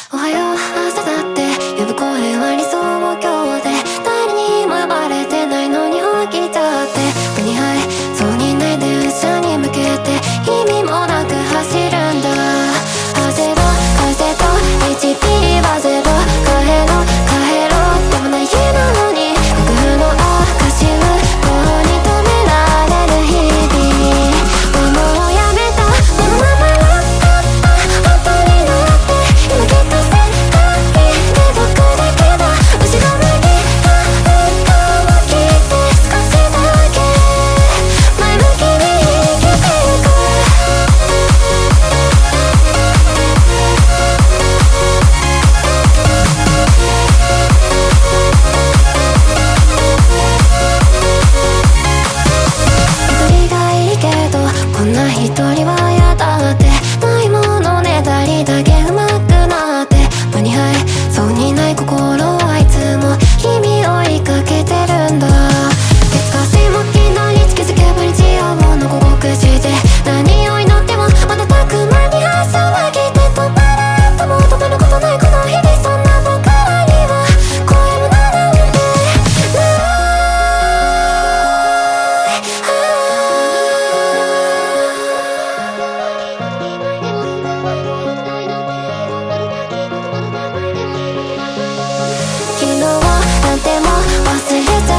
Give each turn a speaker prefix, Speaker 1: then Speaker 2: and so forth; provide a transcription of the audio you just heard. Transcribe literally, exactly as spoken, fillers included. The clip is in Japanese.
Speaker 1: おはよう朝だって呼ぶ声は理想郷で、誰にも呼ばれてないのに本気ちゃって、手に入そうにない電車に向けて意味もなく走るんだ。汗と風と エイチピー はゼロ、帰ろ帰ろでもない家なのに楽譜の証をこうに止められる日々。もうやめたでも名前は本当になって今きっと世界で僕だけだ後ろ向きな運動を切って少しだけ前向きに生きていく。一人がいいけどこんな一人は嫌だって、ないものねだりだけ上手くなって場に入そうにない心はいつも君を追いかけてるんだ。月火水木金土日気づけば日曜の午後くじで、何を祈っても瞬く間に朝は来て止まらんとも止まることないこの日々、そんな僕らには声もなんてない昨日なんても忘れちゃ